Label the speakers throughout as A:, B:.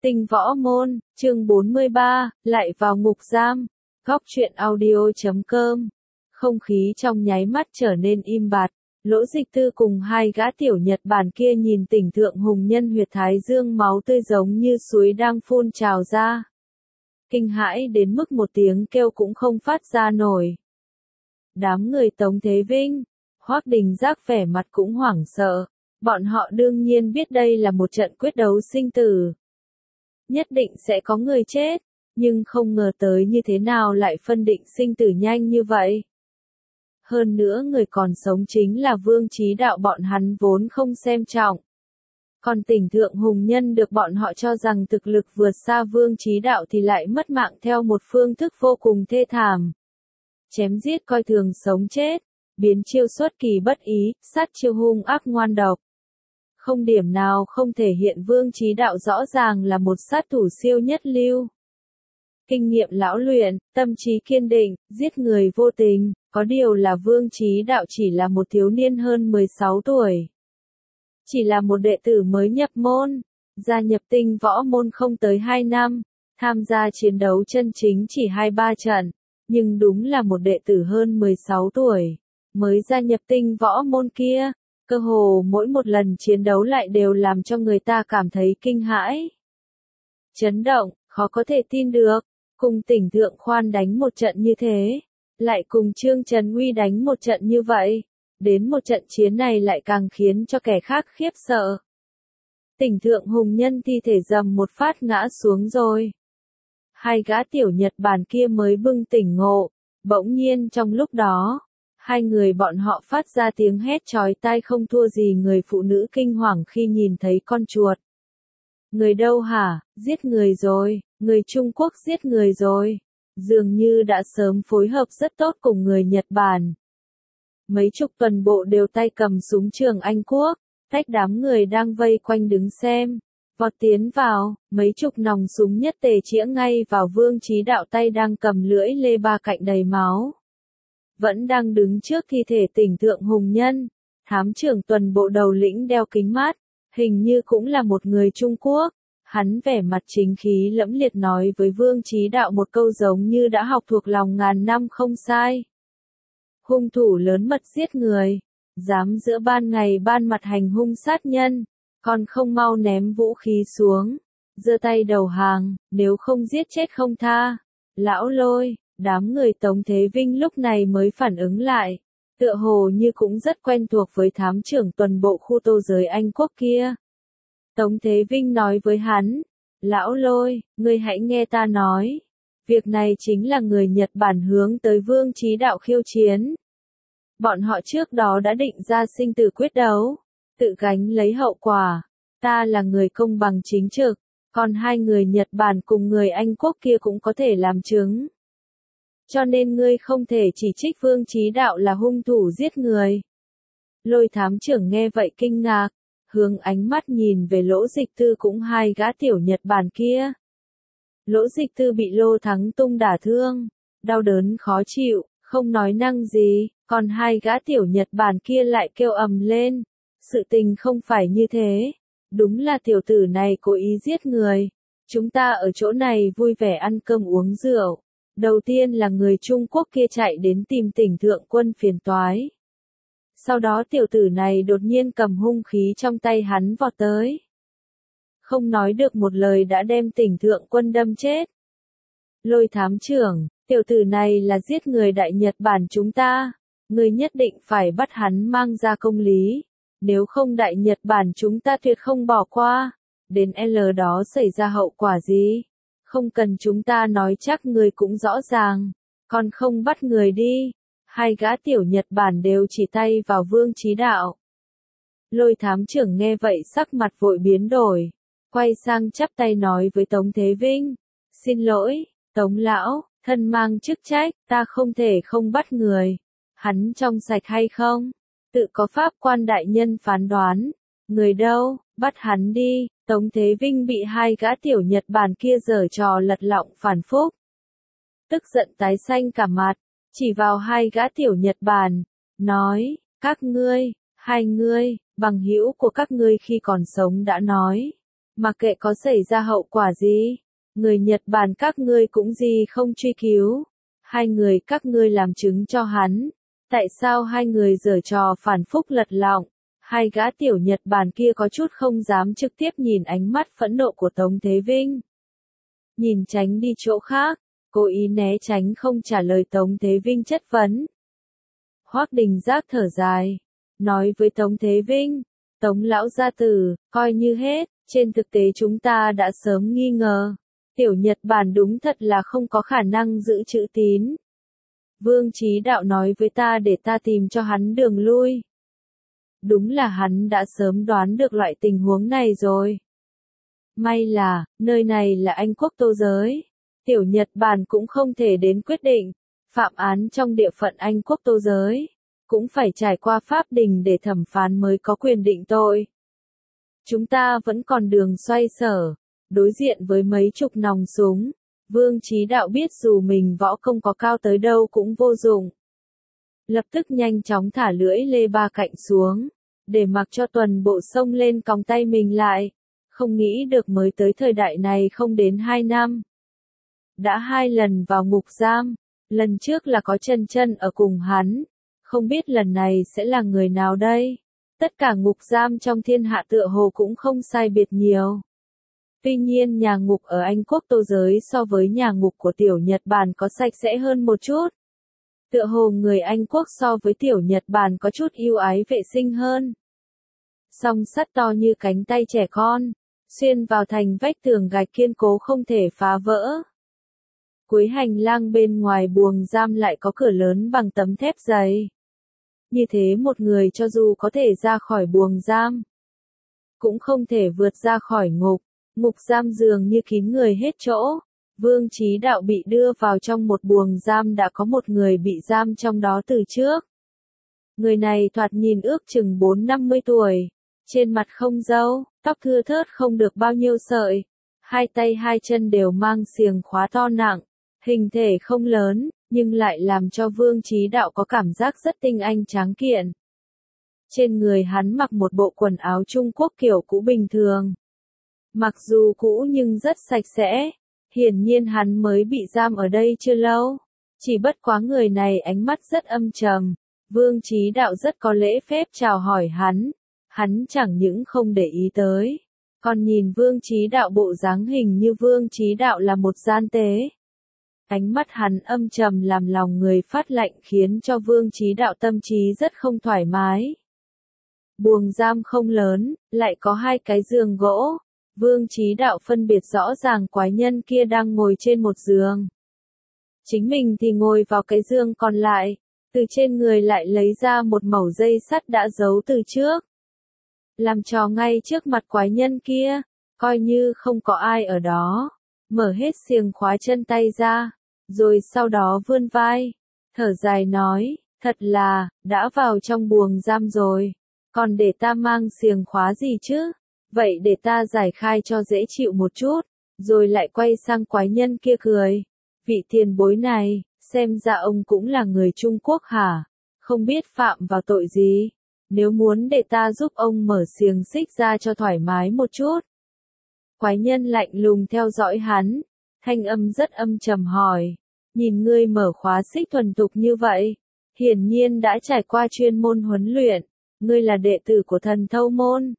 A: Tinh võ môn, chương 43, lại vào ngục giam. Góc truyện audio.com. Không khí trong nháy mắt trở nên im bặt. Lỗ Dịch Tư cùng hai gã tiểu Nhật Bản kia nhìn Tỉnh Thượng Hùng Nhân huyệt thái dương máu tươi giống như suối đang phun trào ra. Kinh hãi đến mức một tiếng kêu cũng không phát ra nổi. Đám người Tống Thế Vinh, Hoắc Đình Giác vẻ mặt cũng hoảng sợ. Bọn họ đương nhiên biết đây là một trận quyết đấu sinh tử. Nhất định sẽ có người chết, nhưng không ngờ tới như thế nào lại phân định sinh tử nhanh như vậy. Hơn nữa người còn sống chính là Vương Chí Đạo, bọn hắn vốn không xem trọng. Còn Tỉnh Thượng Hùng Nhân được bọn họ cho rằng thực lực vượt xa Vương Chí Đạo thì lại mất mạng theo một phương thức vô cùng thê thảm. Chém giết coi thường sống chết, biến chiêu xuất kỳ bất ý, sát chiêu hung ác ngoan độc. Không điểm nào không thể hiện Vương Chí Đạo rõ ràng là một sát thủ siêu nhất lưu. Kinh nghiệm lão luyện, tâm trí kiên định, giết người vô tình, có điều là Vương Chí Đạo chỉ là một thiếu niên hơn 16 tuổi. Chỉ là một đệ tử mới nhập môn, gia nhập Tinh võ môn không tới 2 năm, tham gia chiến đấu chân chính chỉ 2-3 trận, nhưng đúng là một đệ tử hơn 16 tuổi, mới gia nhập Tinh võ môn kia. Cơ hồ mỗi một lần chiến đấu lại đều làm cho người ta cảm thấy kinh hãi. Chấn động, khó có thể tin được, cùng Tỉnh Thượng Khoan đánh một trận như thế, lại cùng Trương Trần Uy đánh một trận như vậy, đến một trận chiến này lại càng khiến cho kẻ khác khiếp sợ. Tỉnh Thượng Hùng Nhân thi thể dầm một phát ngã xuống rồi. Hai gã tiểu Nhật Bản kia mới bừng tỉnh ngộ, bỗng nhiên trong lúc đó, hai người bọn họ phát ra tiếng hét chói tai không thua gì người phụ nữ kinh hoàng khi nhìn thấy con chuột. Người đâu hả? Giết người rồi, người Trung Quốc giết người rồi. Dường như đã sớm phối hợp rất tốt cùng người Nhật Bản. Mấy chục tuần bộ đều tay cầm súng trường Anh Quốc, tách đám người đang vây quanh đứng xem. Vọt tiến vào, mấy chục nòng súng nhất tề chĩa ngay vào Vương Chí Đạo tay đang cầm lưỡi lê ba cạnh đầy máu. Vẫn đang đứng trước thi thể Tỉnh Thượng Hùng Nhân, thám trưởng tuần bộ đầu lĩnh đeo kính mát, hình như cũng là một người Trung Quốc. Hắn vẻ mặt chính khí lẫm liệt nói với Vương Chí Đạo một câu giống như đã học thuộc lòng ngàn năm không sai. Hung thủ lớn mật giết người, dám giữa ban ngày ban mặt hành hung sát nhân, còn không mau ném vũ khí xuống, giơ tay đầu hàng, nếu không giết chết không tha. Lão Lôi, đám người Tống Thế Vinh lúc này mới phản ứng lại, tựa hồ như cũng rất quen thuộc với thám trưởng tuần bộ khu Tô Giới Anh Quốc kia. Tống Thế Vinh nói với hắn, Lão Lôi, ngươi hãy nghe ta nói, việc này chính là người Nhật Bản hướng tới Vương Chí Đạo khiêu chiến. Bọn họ trước đó đã định ra sinh tử quyết đấu, tự gánh lấy hậu quả, ta là người công bằng chính trực, còn hai người Nhật Bản cùng người Anh Quốc kia cũng có thể làm chứng. Cho nên ngươi không thể chỉ trích Vương Chí Đạo là hung thủ giết người. Lôi thám trưởng nghe vậy kinh ngạc, hướng ánh mắt nhìn về Lỗ Dịch Tư cũng hai gã tiểu Nhật Bản kia. Lỗ Dịch Tư bị Lô Thắng Tung đả thương, đau đớn khó chịu, không nói năng gì, còn hai gã tiểu Nhật Bản kia lại kêu ầm lên. Sự tình không phải như thế, đúng là tiểu tử này cố ý giết người. Chúng ta ở chỗ này vui vẻ ăn cơm uống rượu. Đầu tiên là người Trung Quốc kia chạy đến tìm Tỉnh Thượng Quân phiền toái. Sau đó tiểu tử này đột nhiên cầm hung khí trong tay hắn vọt tới. Không nói được một lời đã đem Tỉnh Thượng Quân đâm chết. Lôi thám trưởng, tiểu tử này là giết người Đại Nhật Bản chúng ta. Người nhất định phải bắt hắn mang ra công lý. Nếu không Đại Nhật Bản chúng ta tuyệt không bỏ qua. Đến L đó xảy ra hậu quả gì? Không cần chúng ta nói chắc người cũng rõ ràng. Còn không bắt người đi. Hai gã tiểu Nhật Bản đều chỉ tay vào Vương Chí Đạo. Lôi thám trưởng nghe vậy sắc mặt vội biến đổi. Quay sang chắp tay nói với Tống Thế Vinh. Xin lỗi, Tống Lão, thân mang chức trách, ta không thể không bắt người. Hắn trong sạch hay không? Tự có pháp quan đại nhân phán đoán. Người đâu, bắt hắn đi. Tống Thế Vinh bị hai gã tiểu Nhật Bản kia giở trò lật lọng phản phúc. Tức giận tái xanh cả mặt, chỉ vào hai gã tiểu Nhật Bản, nói, các ngươi, hai ngươi, bằng hữu của các ngươi khi còn sống đã nói, Mặc kệ có xảy ra hậu quả gì, người Nhật Bản các ngươi cũng gì không truy cứu. Hai người các ngươi làm chứng cho hắn. Tại sao hai người giở trò phản phúc lật lọng? Hai gã tiểu Nhật Bản kia có chút không dám trực tiếp nhìn ánh mắt phẫn nộ của Tống Thế Vinh. Nhìn tránh đi chỗ khác, cố ý né tránh không trả lời Tống Thế Vinh chất vấn. Hoắc Đình Giác thở dài, nói với Tống Thế Vinh, Tống lão gia tử, coi như hết, trên thực tế chúng ta đã sớm nghi ngờ. Tiểu Nhật Bản đúng thật là không có khả năng giữ chữ tín. Vương Chí Đạo nói với ta để ta tìm cho hắn đường lui. Đúng là hắn đã sớm đoán được loại tình huống này rồi. May là, nơi này là Anh quốc tô giới. Tiểu Nhật Bản cũng không thể đến quyết định. Phạm án trong địa phận Anh quốc tô giới. Cũng phải trải qua pháp đình để thẩm phán mới có quyền định tội. Chúng ta vẫn còn đường xoay sở. Đối diện với mấy chục nòng súng. Vương Chí Đạo biết dù mình võ công có cao tới đâu cũng vô dụng. Lập tức nhanh chóng thả lưỡi lê ba cạnh xuống. Để mặc cho tuần bộ xông lên còng tay mình lại. Không nghĩ được mới tới thời đại này không đến 2 năm. Đã 2 lần vào ngục giam. Lần trước là có Chân Chân ở cùng hắn. Không biết lần này sẽ là người nào đây? Tất cả ngục giam trong thiên hạ tựa hồ cũng không sai biệt nhiều. Tuy nhiên nhà ngục ở Anh quốc tô giới so với nhà ngục của tiểu Nhật Bản có sạch sẽ hơn một chút. Tựa hồ người Anh quốc so với tiểu Nhật Bản có chút ưu ái vệ sinh hơn. Song sắt to như cánh tay trẻ con, xuyên vào thành vách tường gạch kiên cố không thể phá vỡ. Cuối hành lang bên ngoài buồng giam lại có cửa lớn bằng tấm thép dày. Như thế một người cho dù có thể ra khỏi buồng giam, cũng không thể vượt ra khỏi ngục. Ngục giam dường như kín người hết chỗ. Vương Chí Đạo bị đưa vào trong một buồng giam đã có một người bị giam trong đó từ trước. Người này thoạt nhìn ước chừng 4-50 tuổi. Trên mặt không râu, tóc thưa thớt không được bao nhiêu sợi. Hai tay hai chân đều mang xiềng khóa to nặng. Hình thể không lớn, nhưng lại làm cho Vương Chí Đạo có cảm giác rất tinh anh tráng kiện. Trên người hắn mặc một bộ quần áo Trung Quốc kiểu cũ bình thường. Mặc dù cũ nhưng rất sạch sẽ. Hiển nhiên hắn mới bị giam ở đây chưa lâu. Chỉ bất quá người này ánh mắt rất âm trầm. Vương Chí Đạo rất có lễ phép chào hỏi hắn. Hắn chẳng những không để ý tới. Còn nhìn Vương Chí Đạo bộ dáng hình như Vương Chí Đạo là một gian tế. Ánh mắt hắn âm trầm làm lòng người phát lạnh khiến cho Vương Chí Đạo tâm trí rất không thoải mái. Buồng giam không lớn, lại có 2 cái giường gỗ. Vương Chí Đạo phân biệt rõ ràng quái nhân kia đang ngồi trên một giường. Chính mình thì ngồi vào cái giường còn lại, từ trên người lại lấy ra một mẩu dây sắt đã giấu từ trước. Làm trò ngay trước mặt quái nhân kia, coi như không có ai ở đó, mở hết xiềng khóa chân tay ra, rồi sau đó vươn vai, thở dài nói, thật là, đã vào trong buồng giam rồi, còn để ta mang xiềng khóa gì chứ? Vậy để ta giải khai cho dễ chịu một chút, rồi lại quay sang quái nhân kia cười. Vị tiền bối này, xem ra ông cũng là người Trung Quốc hả? Không biết phạm vào tội gì? Nếu muốn để ta giúp ông mở xiềng xích ra cho thoải mái một chút. Quái nhân lạnh lùng theo dõi hắn, thanh âm rất âm trầm hỏi. Nhìn ngươi mở khóa xích thuần thục như vậy, hiển nhiên đã trải qua chuyên môn huấn luyện, ngươi là đệ tử của Thần Thâu Môn.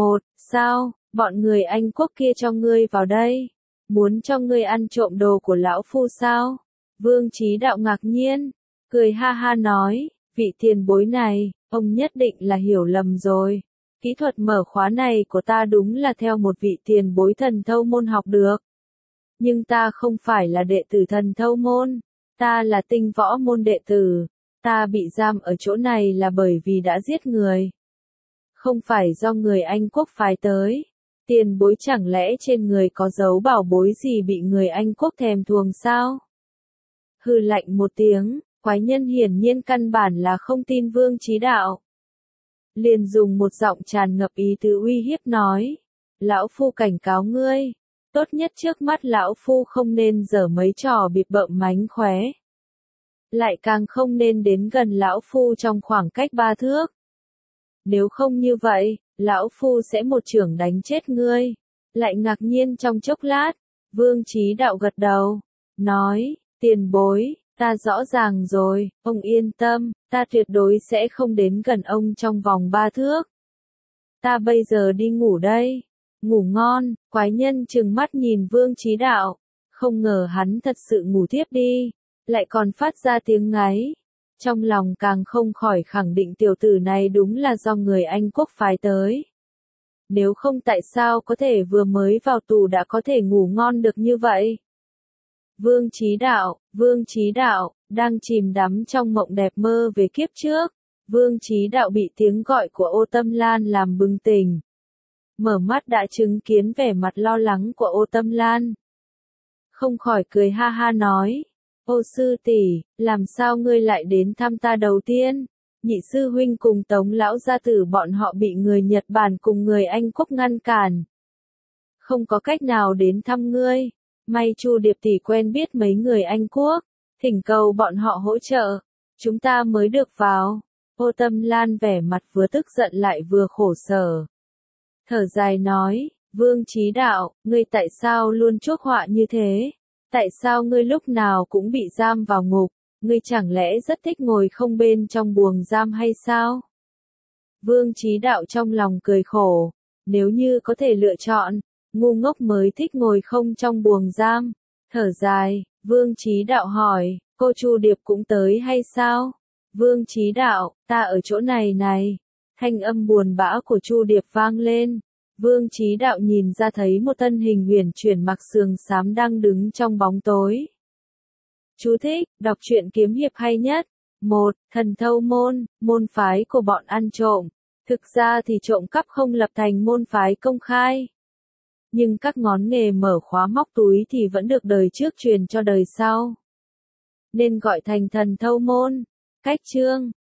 A: Sao, bọn người Anh quốc kia cho ngươi vào đây? Muốn cho ngươi ăn trộm đồ của lão phu sao? Vương Chí Đạo ngạc nhiên, cười ha ha nói, vị tiền bối này, ông nhất định là hiểu lầm rồi. Kỹ thuật mở khóa này của ta đúng là theo một vị tiền bối Thần Thâu Môn học được. Nhưng ta không phải là đệ tử Thần Thâu Môn, ta là Tinh Võ Môn đệ tử. Ta bị giam ở chỗ này là bởi vì đã giết người. Không phải do người Anh quốc phái tới. Tiền bối chẳng lẽ trên người có dấu bảo bối gì bị người Anh quốc thèm thuồng sao? Hừ lạnh một tiếng, quái nhân hiển nhiên căn bản là không tin Vương Chí Đạo. Liền dùng một giọng tràn ngập ý tứ uy hiếp nói. Lão phu cảnh cáo ngươi. Tốt nhất trước mắt lão phu không nên giở mấy trò bịp bợm mánh khóe. Lại càng không nên đến gần lão phu trong khoảng cách 3 thước. Nếu không như vậy, lão phu sẽ một chưởng đánh chết ngươi. lại ngạc nhiên trong chốc lát. Vương Chí Đạo gật đầu, nói, tiền bối, ta rõ ràng rồi, ông yên tâm, ta tuyệt đối sẽ không đến gần ông trong vòng 3 thước. Ta bây giờ đi ngủ đây. Ngủ ngon, quái nhân trừng mắt nhìn Vương Chí Đạo, không ngờ hắn thật sự ngủ tiếp đi, lại còn phát ra tiếng ngáy. Trong lòng càng không khỏi khẳng định tiểu tử này đúng là do người Anh quốc phái tới. Nếu không tại sao có thể vừa mới vào tù đã có thể ngủ ngon được như vậy? Vương Chí Đạo, đang chìm đắm trong mộng đẹp mơ về kiếp trước. Vương Chí Đạo bị tiếng gọi của Ô Tâm Lan làm bừng tỉnh. Mở mắt đã chứng kiến vẻ mặt lo lắng của Ô Tâm Lan. Không khỏi cười ha ha nói, Ô sư tỷ, làm sao ngươi lại đến thăm ta đầu tiên? Nhị sư huynh cùng Tống lão gia tử bọn họ bị người Nhật Bản cùng người Anh quốc ngăn cản. Không có cách nào đến thăm ngươi. May Chu Điệp tỷ quen biết mấy người Anh quốc, thỉnh cầu bọn họ hỗ trợ, chúng ta mới được vào. Ô Tâm Lan vẻ mặt vừa tức giận lại vừa khổ sở. Thở dài nói, Vương Chí Đạo, ngươi tại sao luôn chuốc họa như thế? Tại sao ngươi lúc nào cũng bị giam vào ngục? Ngươi chẳng lẽ rất thích ngồi không bên trong buồng giam hay sao? Vương Chí Đạo trong lòng cười khổ, nếu như có thể lựa chọn, ngu ngốc mới thích ngồi không trong buồng giam. Thở dài, Vương Chí Đạo hỏi, cô Chu Điệp cũng tới hay sao? Vương Chí Đạo, ta ở chỗ này này. Thanh âm buồn bã của Chu Điệp vang lên. Vương Chí Đạo nhìn ra thấy một thân hình uyển chuyển mặc sườn xám đang đứng trong bóng tối. Chú thích, đọc truyện kiếm hiệp hay nhất. 1. Thần Thâu Môn, môn phái của bọn ăn trộm. Thực ra thì trộm cắp không lập thành môn phái công khai. Nhưng các ngón nghề mở khóa móc túi thì vẫn được đời trước truyền cho đời sau. Nên gọi thành Thần Thâu Môn. Cách chương